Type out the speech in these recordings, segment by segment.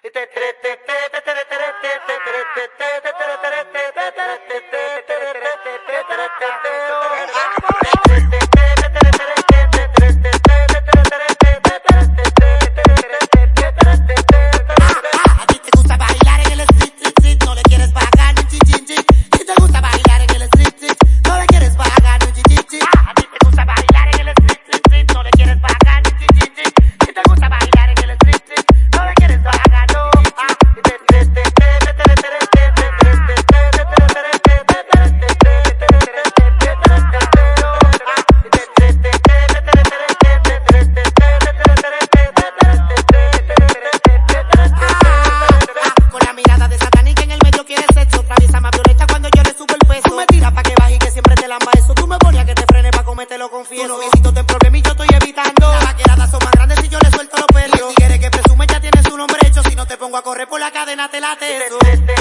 Tu noviecito te problema y yo estoy evitando. Las vaqueradas son más grandes si yo le suelto los pelos. Los tigres que presume ya tiene su nombre hecho. Si no te pongo a correr por la cadena te late eso.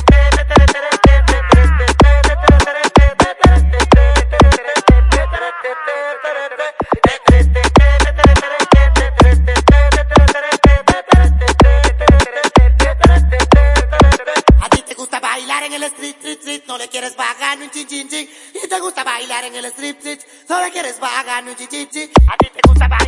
A ti te gusta bailar en el street, no le quieres pagar ni un chin chin chin. Y te gusta bailar en el street, no le quieres pagar ni un chin chin chin. A ti te gusta bailar